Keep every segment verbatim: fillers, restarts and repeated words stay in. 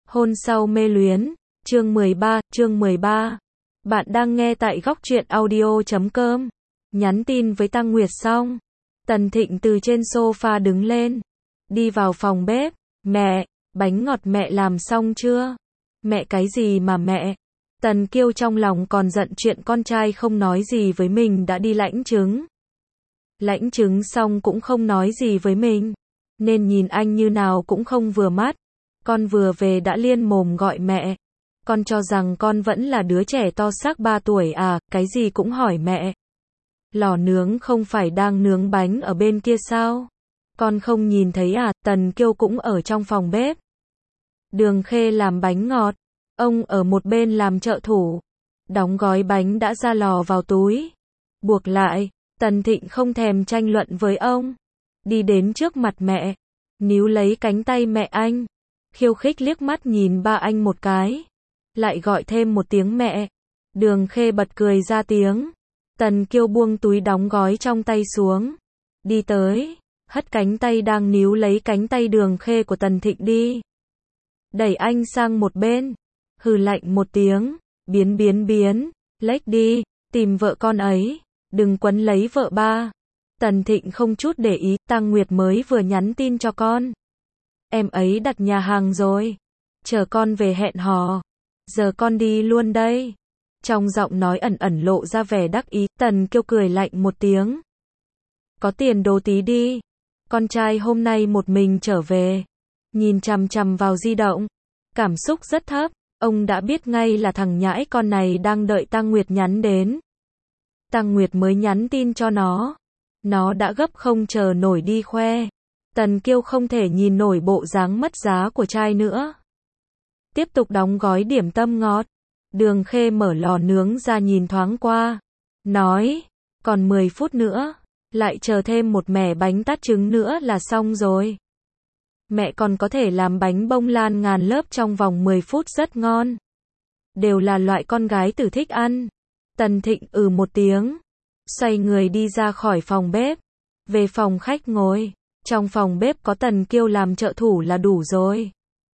Hôn sau mê luyến, chương mười ba, chương mười ba. Bạn đang nghe tại góc truyện audio chấm com. Nhắn tin với Tăng Nguyệt xong, Tần Thịnh từ trên sofa đứng lên, đi vào phòng bếp. Mẹ, bánh ngọt mẹ làm xong chưa? Mẹ cái gì mà mẹ? Tần Kiêu trong lòng còn giận chuyện con trai không nói gì với mình đã đi lãnh chứng. Lãnh chứng xong cũng không nói gì với mình, nên nhìn anh như nào cũng không vừa mắt. Con vừa về đã liên mồm gọi mẹ. Con cho rằng con vẫn là đứa trẻ to xác ba tuổi à, cái gì cũng hỏi mẹ. Lò nướng không phải đang nướng bánh ở bên kia sao? Con không nhìn thấy à? Tần Kiêu cũng ở trong phòng bếp. Đường Khê làm bánh ngọt, ông ở một bên làm trợ thủ. Đóng gói bánh đã ra lò vào túi, buộc lại. Tần Thịnh không thèm tranh luận với ông, đi đến trước mặt mẹ, níu lấy cánh tay mẹ anh, khiêu khích liếc mắt nhìn ba anh một cái, lại gọi thêm một tiếng mẹ. Đường Khê bật cười ra tiếng. Tần Kiêu buông túi đóng gói trong tay xuống, đi tới, hất cánh tay đang níu lấy cánh tay Đường Khê của Tần Thịnh đi, đẩy anh sang một bên, hừ lạnh một tiếng, biến biến biến, lếch đi, tìm vợ con ấy, đừng quấn lấy vợ ba. Tần Thịnh không chút để ý, Tăng Nguyệt mới vừa nhắn tin cho con. Em ấy đặt nhà hàng rồi, chờ con về hẹn hò, giờ con đi luôn đây. Trong giọng nói ẩn ẩn lộ ra vẻ đắc ý. Tần Kiêu cười lạnh một tiếng. Có tiền đố tí đi. Con trai hôm nay một mình trở về, nhìn chằm chằm vào di động, cảm xúc rất thấp. Ông đã biết ngay là thằng nhãi con này đang đợi Tăng Nguyệt nhắn đến. Tăng Nguyệt mới nhắn tin cho nó, nó đã gấp không chờ nổi đi khoe. Tần Kiêu không thể nhìn nổi bộ dáng mất giá của trai nữa. Tiếp tục đóng gói điểm tâm ngọt. Đường Khê mở lò nướng ra nhìn thoáng qua, nói, còn mười phút nữa, lại chờ thêm một mẻ bánh tát trứng nữa là xong rồi. Mẹ còn có thể làm bánh bông lan ngàn lớp trong vòng mười phút rất ngon. Đều là loại con gái tử thích ăn. Tần Thịnh ừ một tiếng, xoay người đi ra khỏi phòng bếp, về phòng khách ngồi. Trong phòng bếp có Tần Kiêu làm trợ thủ là đủ rồi.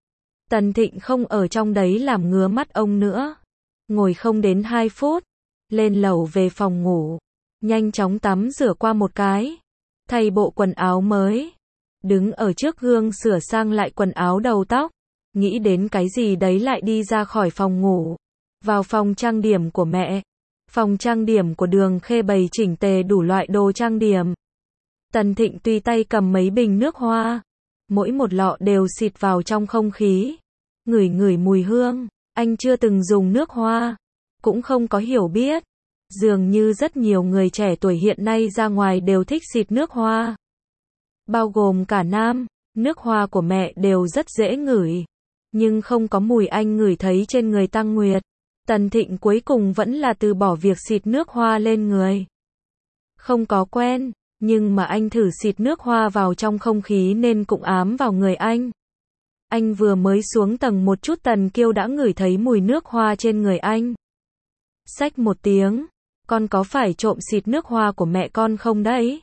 Tần Thịnh không ở trong đấy làm ngứa mắt ông nữa. Ngồi không đến hai phút, lên lầu về phòng ngủ, nhanh chóng tắm rửa qua một cái, thay bộ quần áo mới, đứng ở trước gương sửa sang lại quần áo đầu tóc, nghĩ đến cái gì đấy lại đi ra khỏi phòng ngủ, vào phòng trang điểm của mẹ. Phòng trang điểm của Đường Khê bày chỉnh tề đủ loại đồ trang điểm. Tần Thịnh tùy tay cầm mấy bình nước hoa, mỗi một lọ đều xịt vào trong không khí, ngửi ngửi mùi hương. Anh chưa từng dùng nước hoa, cũng không có hiểu biết. Dường như rất nhiều người trẻ tuổi hiện nay ra ngoài đều thích xịt nước hoa, bao gồm cả nam. Nước hoa của mẹ đều rất dễ ngửi, nhưng không có mùi anh ngửi thấy trên người Tăng Nguyệt. Tần Thịnh cuối cùng vẫn là từ bỏ việc xịt nước hoa lên người. Không có quen, nhưng mà anh thử xịt nước hoa vào trong không khí nên cũng ám vào người anh. Anh vừa mới xuống tầng một chút Tần Kiêu đã ngửi thấy mùi nước hoa trên người anh. Xách một tiếng, con có phải trộm xịt nước hoa của mẹ con không đấy?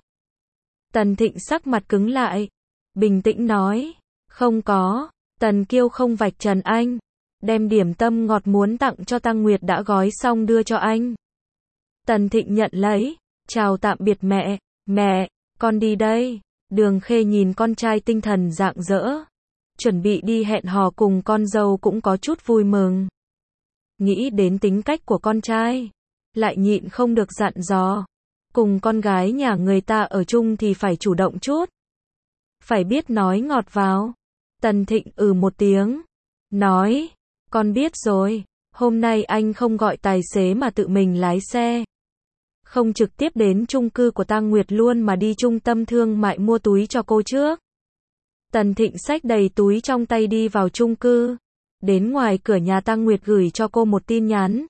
Tần Thịnh sắc mặt cứng lại, bình tĩnh nói, không có. Tần Kiêu không vạch trần anh, đem điểm tâm ngọt muốn tặng cho Tăng Nguyệt đã gói xong đưa cho anh. Tần Thịnh nhận lấy, chào tạm biệt mẹ, mẹ, con đi đây. Đường Khê nhìn con trai tinh thần rạng rỡ, chuẩn bị đi hẹn hò cùng con dâu cũng có chút vui mừng. Nghĩ đến tính cách của con trai, lại nhịn không được dặn dò, cùng con gái nhà người ta ở chung thì phải chủ động chút, phải biết nói ngọt vào. Tần Thịnh ừ một tiếng, nói, con biết rồi, hôm nay anh không gọi tài xế mà tự mình lái xe, không trực tiếp đến chung cư của Tăng Nguyệt luôn mà đi trung tâm thương mại mua túi cho cô trước. Tần Thịnh xách đầy túi trong tay đi vào chung cư, đến ngoài cửa nhà Tăng Nguyệt gửi cho cô một tin nhắn.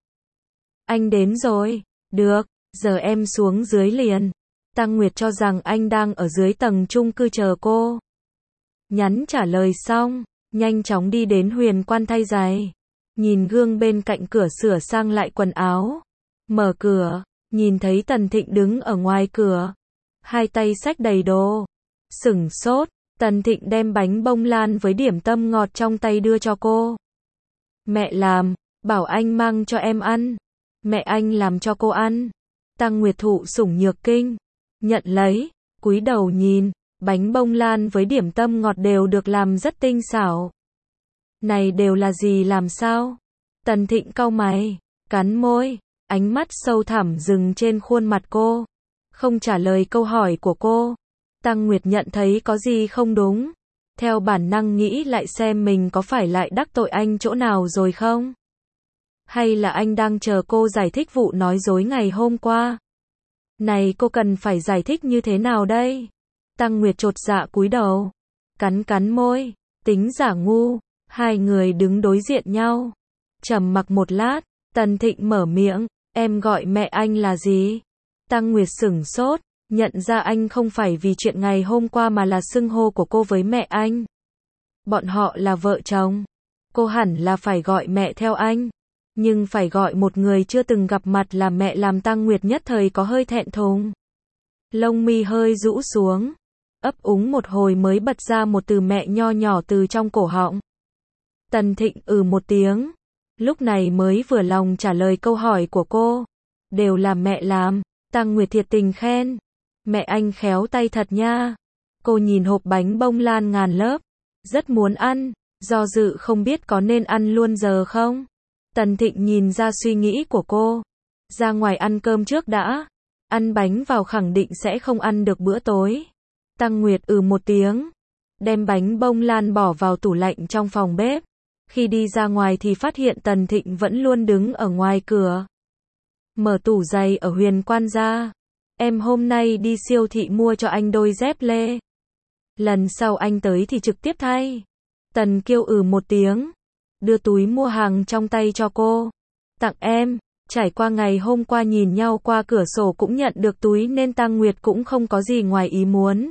Anh đến rồi, được, giờ em xuống dưới liền. Tăng Nguyệt cho rằng anh đang ở dưới tầng chung cư chờ cô. Nhắn trả lời xong, nhanh chóng đi đến Huyền Quan thay giày, nhìn gương bên cạnh cửa sửa sang lại quần áo. Mở cửa, nhìn thấy Tần Thịnh đứng ở ngoài cửa, hai tay xách đầy đồ, sửng sốt. Tần Thịnh đem bánh bông lan với điểm tâm ngọt trong tay đưa cho cô. Mẹ làm, bảo anh mang cho em ăn. Mẹ anh làm cho cô ăn. Tăng Nguyệt thụ sủng nhược kinh, nhận lấy, cúi đầu nhìn, bánh bông lan với điểm tâm ngọt đều được làm rất tinh xảo. Này đều là gì làm sao? Tần Thịnh cau mày, cắn môi, ánh mắt sâu thẳm dừng trên khuôn mặt cô, không trả lời câu hỏi của cô. Tăng Nguyệt nhận thấy có gì không đúng, theo bản năng nghĩ lại xem mình có phải lại đắc tội anh chỗ nào rồi không? Hay là anh đang chờ cô giải thích vụ nói dối ngày hôm qua? Này cô cần phải giải thích như thế nào đây? Tăng Nguyệt chột dạ cúi đầu, cắn cắn môi, tính giả ngu. Hai người đứng đối diện nhau, trầm mặc một lát, Tần Thịnh mở miệng, em gọi mẹ anh là gì? Tăng Nguyệt sửng sốt, nhận ra anh không phải vì chuyện ngày hôm qua mà là xưng hô của cô với mẹ anh. Bọn họ là vợ chồng, cô hẳn là phải gọi mẹ theo anh, nhưng phải gọi một người chưa từng gặp mặt là mẹ làm Tăng Nguyệt nhất thời có hơi thẹn thùng. Lông mi hơi rũ xuống, ấp úng một hồi mới bật ra một từ mẹ nho nhỏ từ trong cổ họng. Tần Thịnh ừ một tiếng, lúc này mới vừa lòng trả lời câu hỏi của cô. Đều là mẹ làm, Tăng Nguyệt thiệt tình khen. Mẹ anh khéo tay thật nha. Cô nhìn hộp bánh bông lan ngàn lớp, rất muốn ăn, do dự không biết có nên ăn luôn giờ không. Tần Thịnh nhìn ra suy nghĩ của cô. Ra ngoài ăn cơm trước đã, ăn bánh vào khẳng định sẽ không ăn được bữa tối. Tăng Nguyệt ừ một tiếng, đem bánh bông lan bỏ vào tủ lạnh trong phòng bếp. Khi đi ra ngoài thì phát hiện Tần Thịnh vẫn luôn đứng ở ngoài cửa. Mở tủ giày ở Huyền Quan ra. Em hôm nay đi siêu thị mua cho anh đôi dép lê. Lần sau anh tới thì trực tiếp thay. Tần Kiêu ừ một tiếng, đưa túi mua hàng trong tay cho cô. Tặng em, trải qua ngày hôm qua nhìn nhau qua cửa sổ cũng nhận được túi nên Tăng Nguyệt cũng không có gì ngoài ý muốn.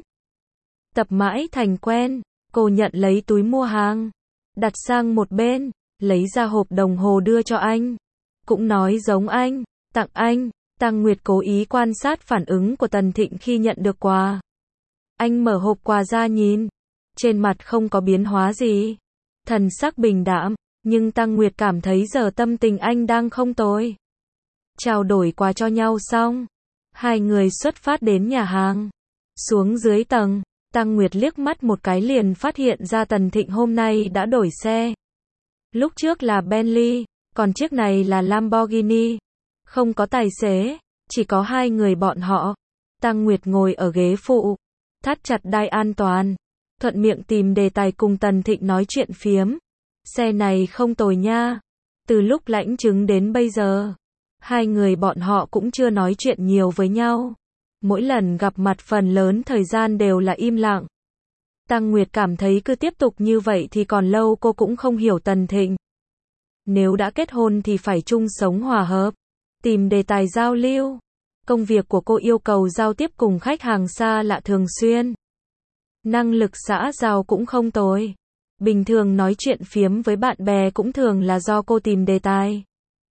Tập mãi thành quen, cô nhận lấy túi mua hàng, đặt sang một bên, lấy ra hộp đồng hồ đưa cho anh. Cũng nói giống anh, tặng anh. Tăng Nguyệt cố ý quan sát phản ứng của Tần Thịnh khi nhận được quà. Anh mở hộp quà ra nhìn, trên mặt không có biến hóa gì, thần sắc bình đạm, nhưng Tăng Nguyệt cảm thấy giờ tâm tình anh đang không tồi. Trao đổi quà cho nhau xong, hai người xuất phát đến nhà hàng. Xuống dưới tầng, Tăng Nguyệt liếc mắt một cái liền phát hiện ra Tần Thịnh hôm nay đã đổi xe. Lúc trước là Bentley, còn chiếc này là Lamborghini. Không có tài xế, chỉ có hai người bọn họ. Tăng Nguyệt ngồi ở ghế phụ, thắt chặt đai an toàn, thuận miệng tìm đề tài cùng Tần Thịnh nói chuyện phiếm. Xe này không tồi nha. Từ lúc lãnh chứng đến bây giờ, hai người bọn họ cũng chưa nói chuyện nhiều với nhau. Mỗi lần gặp mặt phần lớn thời gian đều là im lặng. Tăng Nguyệt cảm thấy cứ tiếp tục như vậy thì còn lâu cô cũng không hiểu Tần Thịnh. Nếu đã kết hôn thì phải chung sống hòa hợp, tìm đề tài giao lưu. Công việc của cô yêu cầu giao tiếp cùng khách hàng xa lạ thường xuyên. Năng lực xã giao cũng không tồi. Bình thường nói chuyện phiếm với bạn bè cũng thường là do cô tìm đề tài.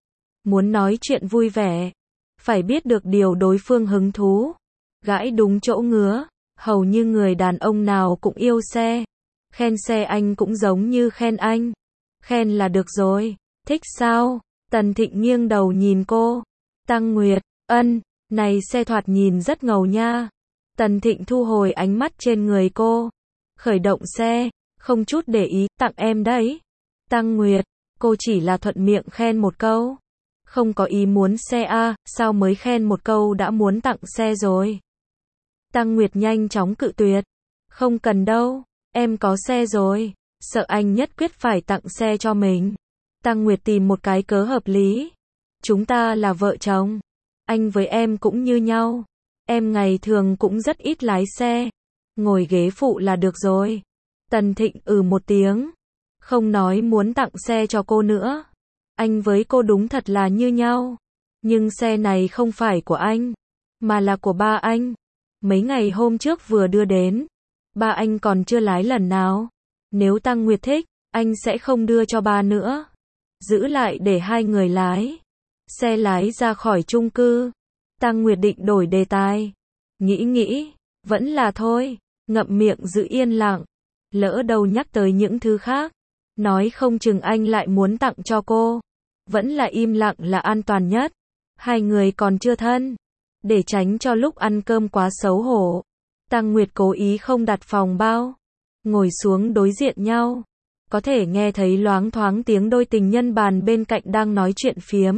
Muốn nói chuyện vui vẻ, phải biết được điều đối phương hứng thú. Gãi đúng chỗ ngứa, hầu như người đàn ông nào cũng yêu xe. Khen xe anh cũng giống như khen anh. Khen là được rồi, thích sao? Tần Thịnh nghiêng đầu nhìn cô. Tăng Nguyệt, ân, này xe thoạt nhìn rất ngầu nha. Tần Thịnh thu hồi ánh mắt trên người cô. Khởi động xe, không chút để ý, tặng em đấy. Tăng Nguyệt, cô chỉ là thuận miệng khen một câu. Không có ý muốn xe à, sao mới khen một câu đã muốn tặng xe rồi. Tăng Nguyệt nhanh chóng cự tuyệt. Không cần đâu, em có xe rồi. Sợ anh nhất quyết phải tặng xe cho mình. Tăng Nguyệt tìm một cái cớ hợp lý. Chúng ta là vợ chồng. Anh với em cũng như nhau. Em ngày thường cũng rất ít lái xe. Ngồi ghế phụ là được rồi. Tần Thịnh ừ một tiếng. Không nói muốn tặng xe cho cô nữa. Anh với cô đúng thật là như nhau. Nhưng xe này không phải của anh, mà là của ba anh. Mấy ngày hôm trước vừa đưa đến. Ba anh còn chưa lái lần nào. Nếu Tăng Nguyệt thích, anh sẽ không đưa cho ba nữa. Giữ lại để hai người lái. Xe lái ra khỏi chung cư. Tăng Nguyệt định đổi đề tài. Nghĩ nghĩ, vẫn là thôi. Ngậm miệng giữ yên lặng. Lỡ đâu nhắc tới những thứ khác. Nói không chừng anh lại muốn tặng cho cô. Vẫn là im lặng là an toàn nhất. Hai người còn chưa thân. Để tránh cho lúc ăn cơm quá xấu hổ, Tăng Nguyệt cố ý không đặt phòng bao. Ngồi xuống đối diện nhau. Có thể nghe thấy loáng thoáng tiếng đôi tình nhân bàn bên cạnh đang nói chuyện phiếm.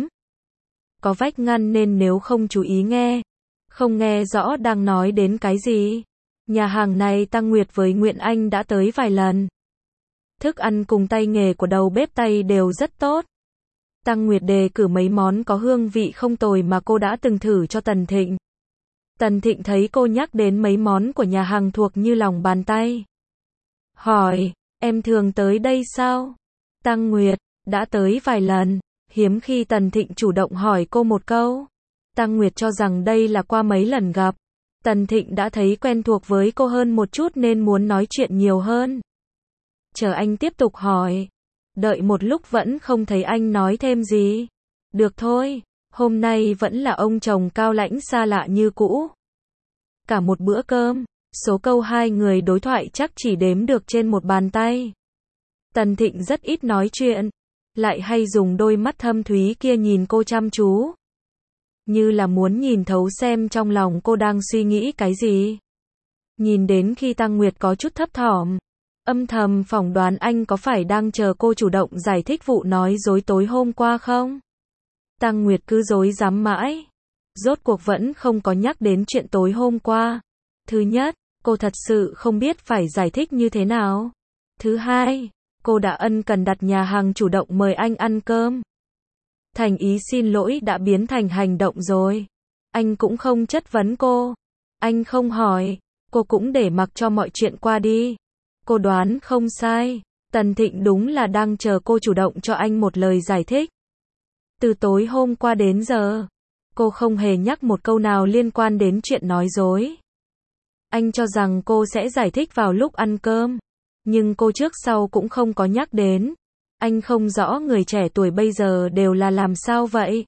Có vách ngăn nên nếu không chú ý nghe, không nghe rõ đang nói đến cái gì. Nhà hàng này Tăng Nguyệt với Nguyện Anh đã tới vài lần. Thức ăn cùng tay nghề của đầu bếp Tây đều rất tốt. Tăng Nguyệt đề cử mấy món có hương vị không tồi mà cô đã từng thử cho Tần Thịnh. Tần Thịnh thấy cô nhắc đến mấy món của nhà hàng thuộc như lòng bàn tay. Hỏi, em thường tới đây sao? Tăng Nguyệt, đã tới vài lần. Hiếm khi Tần Thịnh chủ động hỏi cô một câu. Tăng Nguyệt cho rằng đây là qua mấy lần gặp. Tần Thịnh đã thấy quen thuộc với cô hơn một chút nên muốn nói chuyện nhiều hơn. Chờ anh tiếp tục hỏi. Đợi một lúc vẫn không thấy anh nói thêm gì. Được thôi, hôm nay vẫn là ông chồng cao lãnh xa lạ như cũ. Cả một bữa cơm, số câu hai người đối thoại chắc chỉ đếm được trên một bàn tay. Tần Thịnh rất ít nói chuyện, lại hay dùng đôi mắt thâm thúy kia nhìn cô chăm chú. Như là muốn nhìn thấu xem trong lòng cô đang suy nghĩ cái gì. Nhìn đến khi Tăng Nguyệt có chút thấp thỏm, âm thầm phỏng đoán anh có phải đang chờ cô chủ động giải thích vụ nói dối tối hôm qua không? Tăng Nguyệt cứ dối dám mãi. Rốt cuộc vẫn không có nhắc đến chuyện tối hôm qua. Thứ nhất, cô thật sự không biết phải giải thích như thế nào. Thứ hai, cô đã ân cần đặt nhà hàng chủ động mời anh ăn cơm. Thành ý xin lỗi đã biến thành hành động rồi. Anh cũng không chất vấn cô. Anh không hỏi, cô cũng để mặc cho mọi chuyện qua đi. Cô đoán không sai, Tần Thịnh đúng là đang chờ cô chủ động cho anh một lời giải thích. Từ tối hôm qua đến giờ, cô không hề nhắc một câu nào liên quan đến chuyện nói dối. Anh cho rằng cô sẽ giải thích vào lúc ăn cơm, nhưng cô trước sau cũng không có nhắc đến. Anh không rõ người trẻ tuổi bây giờ đều là làm sao vậy.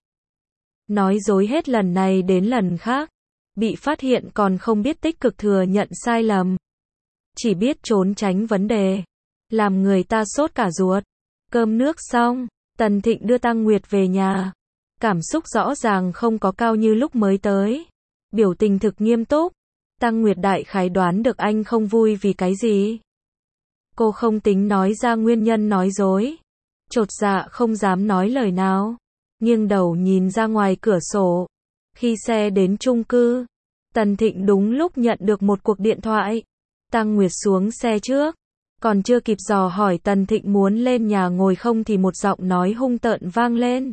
Nói dối hết lần này đến lần khác, bị phát hiện còn không biết tích cực thừa nhận sai lầm. Chỉ biết trốn tránh vấn đề, làm người ta sốt cả ruột. Cơm nước xong, Tần Thịnh đưa Tăng Nguyệt về nhà. Cảm xúc rõ ràng không có cao như lúc mới tới. Biểu tình thực nghiêm túc. Tăng Nguyệt đại khái đoán được anh không vui vì cái gì. Cô không tính nói ra nguyên nhân nói dối. Chột dạ không dám nói lời nào. Nghiêng đầu nhìn ra ngoài cửa sổ. Khi xe đến chung cư, Tần Thịnh đúng lúc nhận được một cuộc điện thoại. Tăng Nguyệt xuống xe trước. Còn chưa kịp dò hỏi Tần Thịnh muốn lên nhà ngồi không thì một giọng nói hung tợn vang lên.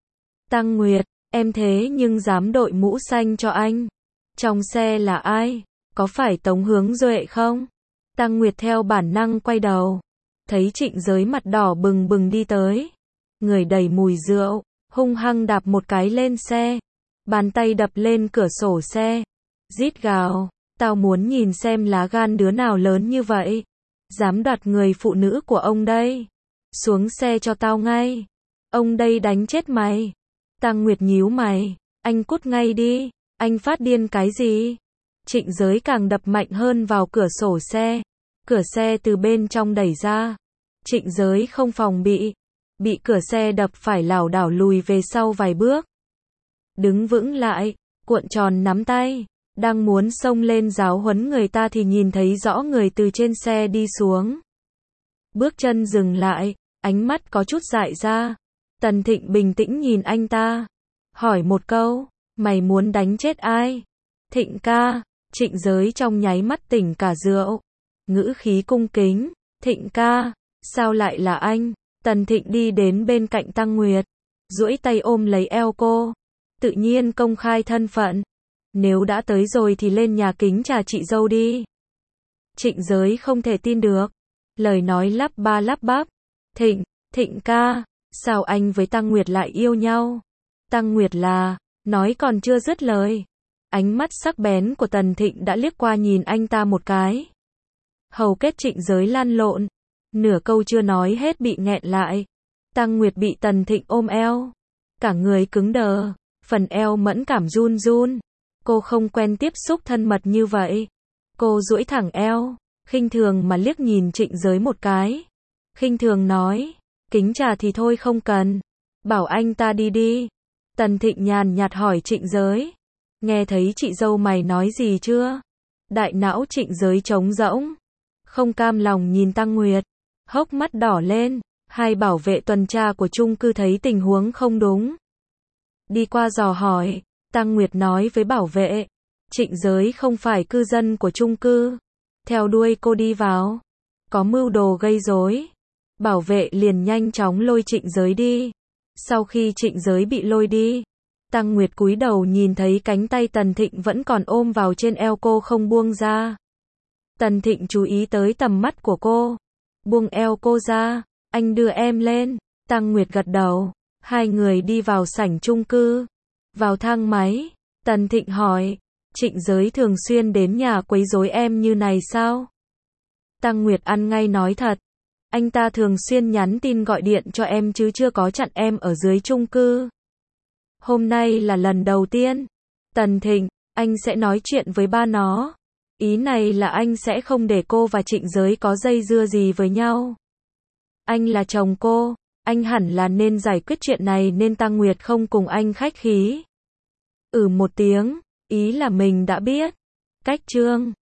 Tăng Nguyệt, em thế nhưng dám đội mũ xanh cho anh. Trong xe là ai? Có phải Tống Hướng Duệ không? Tăng Nguyệt theo bản năng quay đầu. Thấy Trịnh Giới mặt đỏ bừng bừng đi tới. Người đầy mùi rượu, hung hăng đạp một cái lên xe. Bàn tay đập lên cửa sổ xe. Rít gào, tao muốn nhìn xem lá gan đứa nào lớn như vậy. Dám đoạt người phụ nữ của ông đây. Xuống xe cho tao ngay. Ông đây đánh chết mày. Tăng Nguyệt nhíu mày. Anh cút ngay đi. Anh phát điên cái gì? Trịnh Giới càng đập mạnh hơn vào cửa sổ xe. Cửa xe từ bên trong đẩy ra. Trịnh Giới không phòng bị. Bị cửa xe đập phải lảo đảo lùi về sau vài bước. Đứng vững lại, cuộn tròn nắm tay. Đang muốn xông lên giáo huấn người ta thì nhìn thấy rõ người từ trên xe đi xuống. Bước chân dừng lại, ánh mắt có chút dại ra. Tần Thịnh bình tĩnh nhìn anh ta. Hỏi một câu, mày muốn đánh chết ai? Thịnh ca. Trịnh Giới trong nháy mắt tỉnh cả rượu. Ngữ khí cung kính. Thịnh ca, sao lại là anh? Tần Thịnh đi đến bên cạnh Tăng Nguyệt. Duỗi tay ôm lấy eo cô. Tự nhiên công khai thân phận. Nếu đã tới rồi thì lên nhà kính trà chị dâu đi. Trịnh Giới không thể tin được. Lời nói lắp ba lắp bắp. Thịnh, Thịnh ca, sao anh với Tăng Nguyệt lại yêu nhau? Tăng Nguyệt là, nói còn chưa dứt lời. Ánh mắt sắc bén của Tần Thịnh đã liếc qua nhìn anh ta một cái. Hầu kết Trịnh Giới lăn lộn. Nửa câu chưa nói hết bị nghẹn lại. Tăng Nguyệt bị Tần Thịnh ôm eo. Cả người cứng đờ. Phần eo mẫn cảm run run. Cô không quen tiếp xúc thân mật như vậy. Cô duỗi thẳng eo, khinh thường mà liếc nhìn Trịnh Giới một cái. khinh thường nói, kính trà thì thôi không cần, bảo anh ta đi đi. Tần Thịnh nhàn nhạt hỏi Trịnh Giới, nghe thấy chị dâu mày nói gì chưa? Đại não Trịnh Giới trống rỗng, không cam lòng nhìn Tăng Nguyệt, hốc mắt đỏ lên. Hai bảo vệ tuần tra của chung cư thấy tình huống không đúng, đi qua dò hỏi. Tăng Nguyệt nói với bảo vệ, Trịnh Giới không phải cư dân của chung cư, theo đuôi cô đi vào, có mưu đồ gây rối. Bảo vệ liền nhanh chóng lôi Trịnh Giới đi. Sau khi Trịnh Giới bị lôi đi, Tăng Nguyệt cúi đầu nhìn thấy cánh tay Tần Thịnh vẫn còn ôm vào trên eo cô không buông ra. Tần Thịnh chú ý tới tầm mắt của cô, buông eo cô ra, anh đưa em lên. Tăng Nguyệt gật đầu. Hai người đi vào sảnh chung cư. Vào thang máy, Tần Thịnh hỏi, Trịnh Giới thường xuyên đến nhà quấy rối em như này sao? Tăng Nguyệt ăn ngay nói thật, anh ta thường xuyên nhắn tin gọi điện cho em chứ chưa có chặn em ở dưới chung cư. Hôm nay là lần đầu tiên. Tần Thịnh, anh sẽ nói chuyện với ba nó. Ý này là anh sẽ không để cô và Trịnh Giới có dây dưa gì với nhau. Anh là chồng cô, anh hẳn là nên giải quyết chuyện này nên Tăng Nguyệt không cùng anh khách khí. Ừ một tiếng, ý là mình đã biết. Cách chương